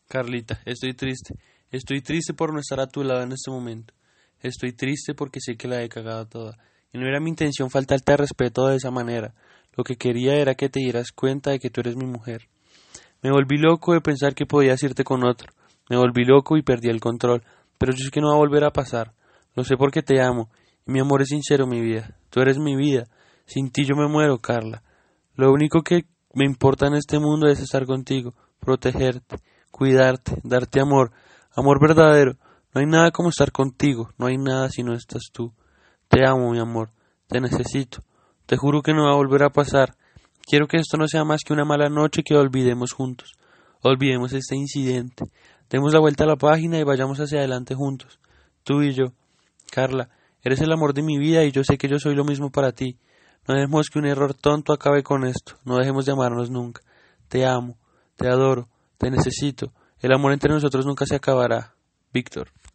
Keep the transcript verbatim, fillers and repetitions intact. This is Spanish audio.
Carlita, estoy triste. Estoy triste por no estar a tu lado en este momento. Estoy triste porque sé que la he cagado toda. Y no era mi intención faltarte al respeto de esa manera. Lo que quería era que te dieras cuenta de que tú eres mi mujer. Me volví loco de pensar que podías irte con otro. Me volví loco y perdí el control. Pero yo sé que no va a volver a pasar. Lo sé porque te amo. Y mi amor es sincero, mi vida. Tú eres mi vida. Sin ti yo me muero, Carla. Lo único que me importa en este mundo es estar contigo, protegerte, cuidarte, darte amor, amor verdadero. No hay nada como estar contigo, no hay nada si no estás tú. Te amo, mi amor, te necesito. Te juro que no va a volver a pasar. Quiero que esto no sea más que una mala noche que olvidemos juntos. Olvidemos este incidente. Demos la vuelta a la página y vayamos hacia adelante juntos. Tú y yo. Carla, eres el amor de mi vida y yo sé que yo soy lo mismo para ti. No dejemos que un error tonto acabe con esto. No dejemos de amarnos nunca. Te amo, te adoro, te necesito. El amor entre nosotros nunca se acabará. Víctor.